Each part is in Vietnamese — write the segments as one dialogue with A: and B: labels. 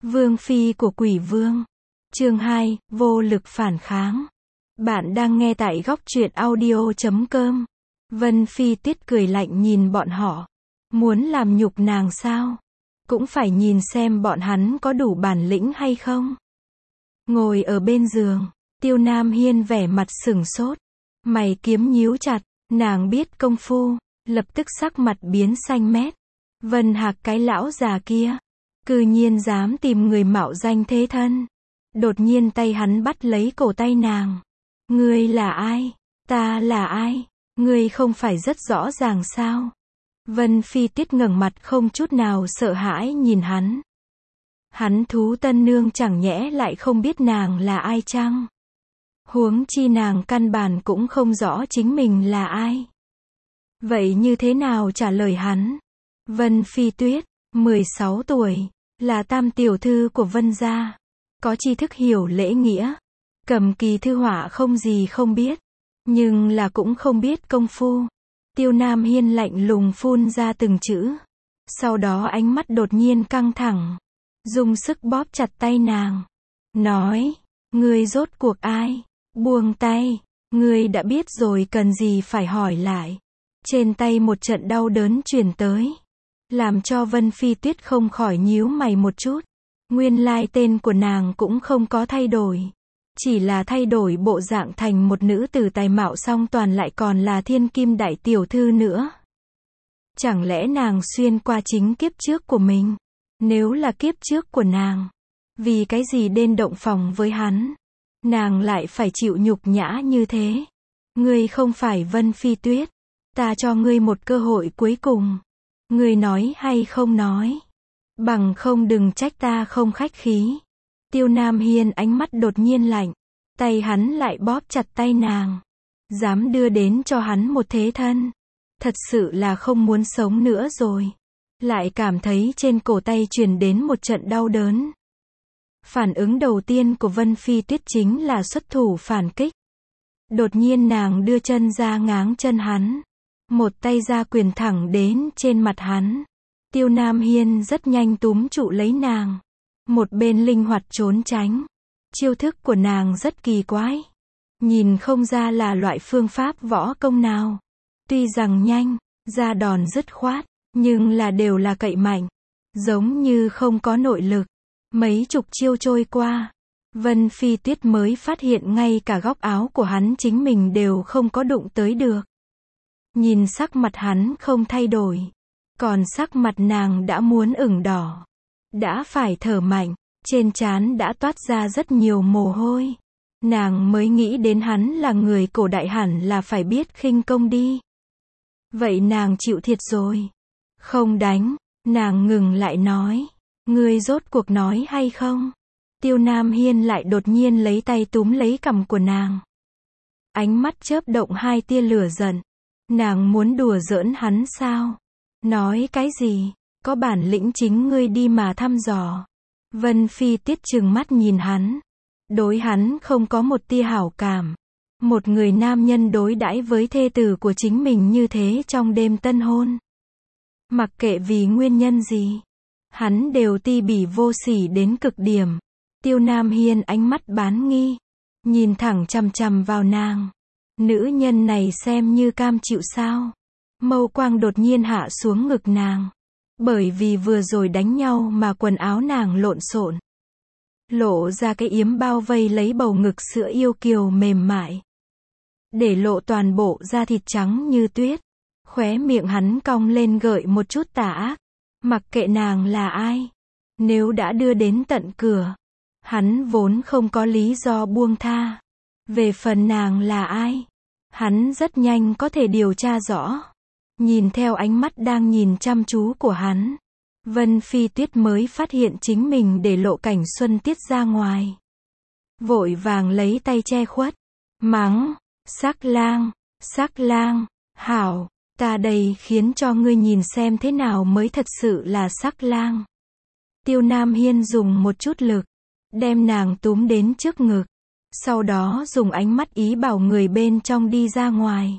A: Vương phi của quỷ vương. Chương 2, vô lực phản kháng. Bạn đang nghe tại góc truyện audio.com. Vân Phi Tuyết cười lạnh nhìn bọn họ. Muốn làm nhục nàng sao? Cũng phải nhìn xem bọn hắn có đủ bản lĩnh hay không. Ngồi ở bên giường, Tiêu Nam Hiên vẻ mặt sửng sốt. Mày kiếm nhíu chặt, nàng biết công phu, lập tức sắc mặt biến xanh mét. Vân Hạc cái lão già kia, cư nhiên dám tìm người mạo danh thế thân. Đột nhiên tay hắn bắt lấy cổ tay nàng. Ngươi là ai? Ta là ai? Ngươi không phải rất rõ ràng sao? Vân Phi Tuyết ngẩng mặt không chút nào sợ hãi nhìn hắn. Hắn thú tân nương chẳng nhẽ lại không biết nàng là ai chăng? Huống chi nàng căn bản cũng không rõ chính mình là ai. Vậy như thế nào trả lời hắn? Vân Phi Tuyết, 16 tuổi, là tam tiểu thư của Vân gia, có tri thức hiểu lễ nghĩa, cầm kỳ thư họa không gì không biết, nhưng là cũng không biết công phu. Tiêu Nam Hiên lạnh lùng phun ra từng chữ, sau đó ánh mắt đột nhiên căng thẳng, dùng sức bóp chặt tay nàng, nói, ngươi rốt cuộc ai? Buông tay, ngươi đã biết rồi cần gì phải hỏi lại. Trên tay một trận đau đớn truyền tới, làm cho Vân Phi Tuyết không khỏi nhíu mày một chút. Nguyên lai tên của nàng cũng không có thay đổi, chỉ là thay đổi bộ dạng thành một nữ tử tài mạo song toàn lại còn là thiên kim đại tiểu thư nữa. Chẳng lẽ nàng xuyên qua chính kiếp trước của mình? Nếu là kiếp trước của nàng, vì cái gì đến động phòng với hắn, nàng lại phải chịu nhục nhã như thế? Ngươi không phải Vân Phi Tuyết, ta cho ngươi một cơ hội cuối cùng. Ngươi nói hay không nói? Bằng không đừng trách ta không khách khí. Tiêu Nam Hiên ánh mắt đột nhiên lạnh, tay hắn lại bóp chặt tay nàng. Dám đưa đến cho hắn một thế thân, thật sự là không muốn sống nữa rồi. Lại cảm thấy trên cổ tay truyền đến một trận đau đớn. Phản ứng đầu tiên của Vân Phi Tuyết chính là xuất thủ phản kích. Đột nhiên nàng đưa chân ra ngáng chân hắn, một tay ra quyền thẳng đến trên mặt hắn. Tiêu Nam Hiên rất nhanh túm trụ lấy nàng, một bên linh hoạt trốn tránh. Chiêu thức của nàng rất kỳ quái, nhìn không ra là loại phương pháp võ công nào. Tuy rằng nhanh, ra đòn dứt khoát, nhưng là đều là cậy mạnh, giống như không có nội lực. Mấy chục chiêu trôi qua, Vân Phi Tuyết mới phát hiện ngay cả góc áo của hắn chính mình đều không có đụng tới được. Nhìn sắc mặt hắn không thay đổi, còn sắc mặt nàng đã muốn ửng đỏ, đã phải thở mạnh, trên trán đã toát ra rất nhiều mồ hôi. Nàng mới nghĩ đến hắn là người cổ đại hẳn là phải biết khinh công đi. Vậy nàng chịu thiệt rồi. Không đánh, nàng ngừng lại nói, ngươi rốt cuộc nói hay không? Tiêu Nam Hiên lại đột nhiên lấy tay túm lấy cằm của nàng. Ánh mắt chớp động hai tia lửa giận. Nàng muốn đùa giỡn hắn sao? Nói cái gì? Có bản lĩnh chính ngươi đi mà thăm dò. Vân Phi Tuyết trừng mắt nhìn hắn. Đối hắn không có một tia hảo cảm. Một người nam nhân đối đãi với thê tử của chính mình như thế trong đêm tân hôn. Mặc kệ vì nguyên nhân gì, hắn đều ti bỉ vô sỉ đến cực điểm. Tiêu Nam Hiên ánh mắt bán nghi, nhìn thẳng chằm chằm vào nàng. Nữ nhân này xem như cam chịu sao? Mâu quang đột nhiên hạ xuống ngực nàng. Bởi vì vừa rồi đánh nhau mà quần áo nàng lộn xộn, lộ ra cái yếm bao vây lấy bầu ngực sữa yêu kiều mềm mại, để lộ toàn bộ da thịt trắng như tuyết. Khóe miệng hắn cong lên gợi một chút tà ác. Mặc kệ nàng là ai, nếu đã đưa đến tận cửa, hắn vốn không có lý do buông tha. Về phần nàng là ai, hắn rất nhanh có thể điều tra rõ. Nhìn theo ánh mắt đang nhìn chăm chú của hắn, Vân Phi Tuyết mới phát hiện chính mình để lộ cảnh xuân tiết ra ngoài. Vội vàng lấy tay che khuất, mắng, sắc lang, hảo, ta đây khiến cho ngươi nhìn xem thế nào mới thật sự là sắc lang. Tiêu Nam Hiên dùng một chút lực, đem nàng túm đến trước ngực, sau đó dùng ánh mắt ý bảo người bên trong đi ra ngoài.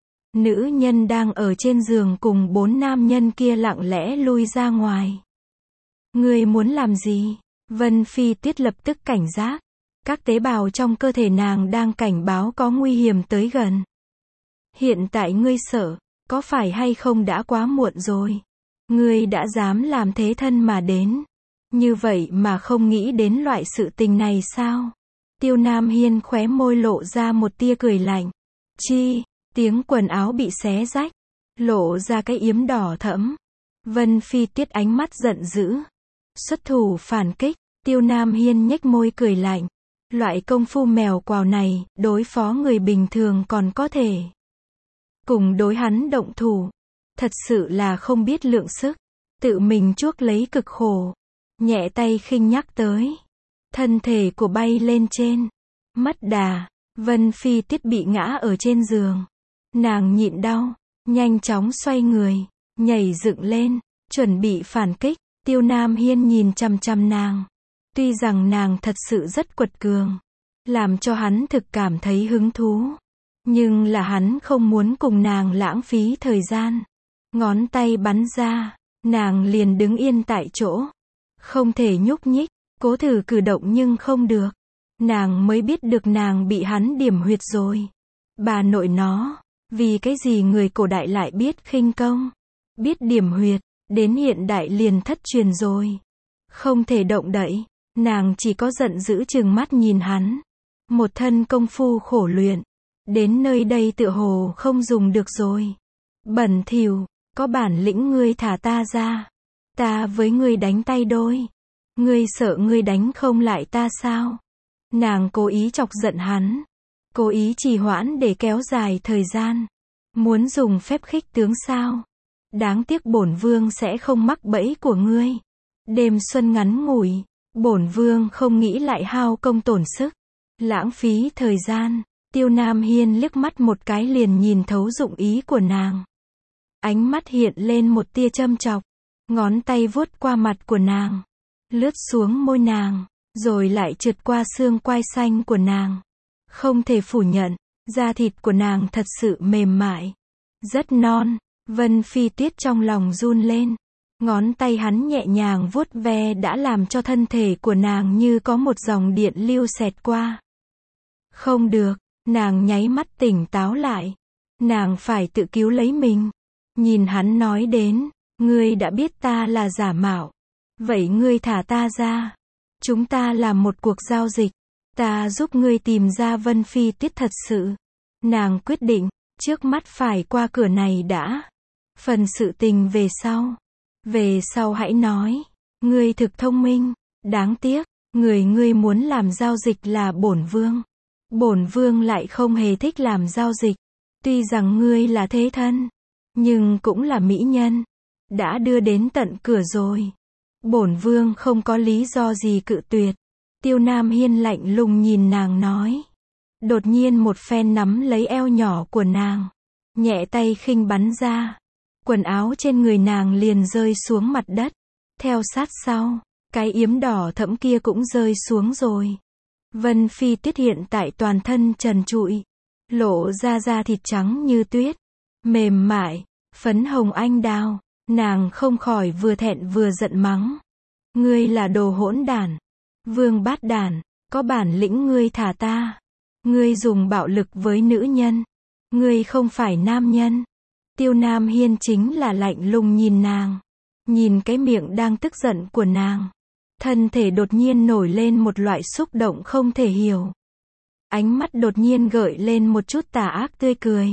A: Nữ nhân đang ở trên giường cùng 4 nam nhân kia lặng lẽ lui ra ngoài. Ngươi muốn làm gì? Vân Phi Tuyết lập tức cảnh giác. Các tế bào trong cơ thể nàng đang cảnh báo có nguy hiểm tới gần. Hiện tại ngươi sợ, có phải hay không đã quá muộn rồi? Ngươi đã dám làm thế thân mà đến. Như vậy mà không nghĩ đến loại sự tình này sao? Tiêu Nam Hiên khóe môi lộ ra một tia cười lạnh. Chi, tiếng quần áo bị xé rách, lộ ra cái yếm đỏ thẫm. Vân Phi Tuyết ánh mắt giận dữ. Xuất thủ phản kích, Tiêu Nam Hiên nhếch môi cười lạnh. Loại công phu mèo quào này, đối phó người bình thường còn có thể. Cùng đối hắn động thủ, thật sự là không biết lượng sức. Tự mình chuốc lấy cực khổ. Nhẹ tay khinh nhắc tới. Thân thể của bay lên trên. Mất đà, Vân Phi Tuyết bị ngã ở trên giường. Nàng nhịn đau, nhanh chóng xoay người, nhảy dựng lên, chuẩn bị phản kích. Tiêu Nam Hiên nhìn chằm chằm nàng. Tuy rằng nàng thật sự rất quật cường, làm cho hắn thực cảm thấy hứng thú. Nhưng là hắn không muốn cùng nàng lãng phí thời gian. Ngón tay bắn ra, nàng liền đứng yên tại chỗ. Không thể nhúc nhích, cố thử cử động nhưng không được. Nàng mới biết được nàng bị hắn điểm huyệt rồi. Bà nội nó, vì cái gì người cổ đại lại biết khinh công, biết điểm huyệt, đến hiện đại liền thất truyền rồi. Không thể động đậy, nàng chỉ có giận dữ trừng mắt nhìn hắn. Một thân công phu khổ luyện, đến nơi đây tựa hồ không dùng được rồi. Bẩn thỉu, có bản lĩnh ngươi thả ta ra. Ta với ngươi đánh tay đôi. Ngươi sợ ngươi đánh không lại ta sao? Nàng cố ý chọc giận hắn. Cố ý trì hoãn để kéo dài thời gian. Muốn dùng phép khích tướng sao? Đáng tiếc bổn vương sẽ không mắc bẫy của ngươi. Đêm xuân ngắn ngủi, bổn vương không nghĩ lại hao công tổn sức. Lãng phí thời gian. Tiêu Nam Hiên liếc mắt một cái liền nhìn thấu dụng ý của nàng. Ánh mắt hiện lên một tia châm chọc. Ngón tay vuốt qua mặt của nàng. Lướt xuống môi nàng, rồi lại trượt qua xương quai xanh của nàng. Không thể phủ nhận, da thịt của nàng thật sự mềm mại. Rất non. Vân Phi Tuyết trong lòng run lên. Ngón tay hắn nhẹ nhàng vuốt ve đã làm cho thân thể của nàng như có một dòng điện lưu xẹt qua. Không được, nàng nháy mắt tỉnh táo lại. Nàng phải tự cứu lấy mình. Nhìn hắn nói đến, ngươi đã biết ta là giả mạo. Vậy ngươi thả ta ra. Chúng ta làm một cuộc giao dịch. Ta giúp ngươi tìm ra Vân Phi Tuyết thật sự. Nàng quyết định, trước mắt phải qua cửa này đã. Phần sự tình về sau hãy nói. Ngươi thực thông minh. Đáng tiếc, ngươi muốn làm giao dịch là bổn vương. Bổn vương lại không hề thích làm giao dịch. Tuy rằng ngươi là thế thân, nhưng cũng là mỹ nhân. Đã đưa đến tận cửa rồi. Bổn vương không có lý do gì cự tuyệt. Tiêu Nam Hiên lạnh lùng nhìn nàng nói. Đột nhiên một phen nắm lấy eo nhỏ của nàng. Nhẹ tay khinh bắn ra. Quần áo trên người nàng liền rơi xuống mặt đất. Theo sát sau, cái yếm đỏ thẫm kia cũng rơi xuống rồi. Vân Phi Tuyết hiện tại toàn thân trần trụi. Lộ ra da thịt trắng như tuyết. Mềm mại, phấn hồng anh đào. Nàng không khỏi vừa thẹn vừa giận mắng. Ngươi là đồ hỗn đản. Vương bát đản, có bản lĩnh ngươi thả ta. Ngươi dùng bạo lực với nữ nhân. Ngươi không phải nam nhân. Tiêu Nam Hiên chính là lạnh lùng nhìn nàng. Nhìn cái miệng đang tức giận của nàng. Thân thể đột nhiên nổi lên một loại xúc động không thể hiểu. Ánh mắt đột nhiên gợi lên một chút tà ác tươi cười.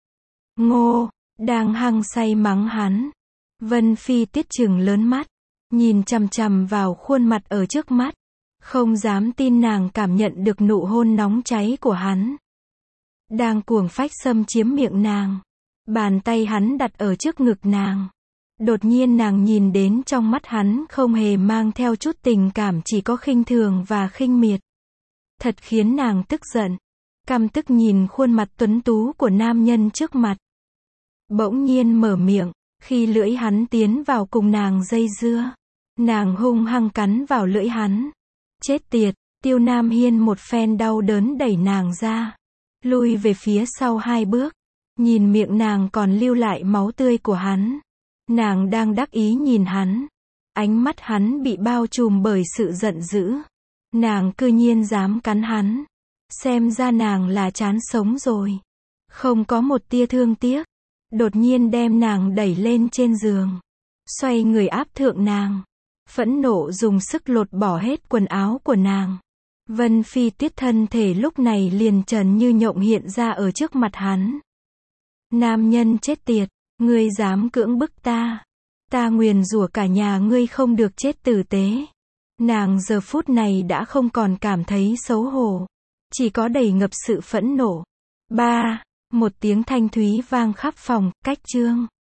A: Ngô, đang hăng say mắng hắn. Vân Phi Tuyết trừng lớn mắt. Nhìn chằm chằm vào khuôn mặt ở trước mắt. Không dám tin nàng cảm nhận được nụ hôn nóng cháy của hắn. Đang cuồng phách xâm chiếm miệng nàng. Bàn tay hắn đặt ở trước ngực nàng. Đột nhiên nàng nhìn đến trong mắt hắn không hề mang theo chút tình cảm, chỉ có khinh thường và khinh miệt. Thật khiến nàng tức giận. Căm tức nhìn khuôn mặt tuấn tú của nam nhân trước mặt. Bỗng nhiên mở miệng, khi lưỡi hắn tiến vào cùng nàng dây dưa. Nàng hung hăng cắn vào lưỡi hắn. Chết tiệt, Tiêu Nam Hiên một phen đau đớn đẩy nàng ra. Lui về phía sau 2 bước. Nhìn miệng nàng còn lưu lại máu tươi của hắn. Nàng đang đắc ý nhìn hắn. Ánh mắt hắn bị bao trùm bởi sự giận dữ. Nàng cư nhiên dám cắn hắn. Xem ra nàng là chán sống rồi. Không có một tia thương tiếc. Đột nhiên đem nàng đẩy lên trên giường. Xoay người áp thượng nàng. Phẫn nộ dùng sức lột bỏ hết quần áo của nàng. Vân Phi Tuyết thân thể lúc này liền trần như nhộng hiện ra ở trước mặt hắn. Nam nhân chết tiệt, ngươi dám cưỡng bức ta. Ta nguyền rủa cả nhà ngươi không được chết tử tế. Nàng giờ phút này đã không còn cảm thấy xấu hổ. Chỉ có đầy ngập sự phẫn nộ. Một tiếng thanh thúy vang khắp phòng, cách chương.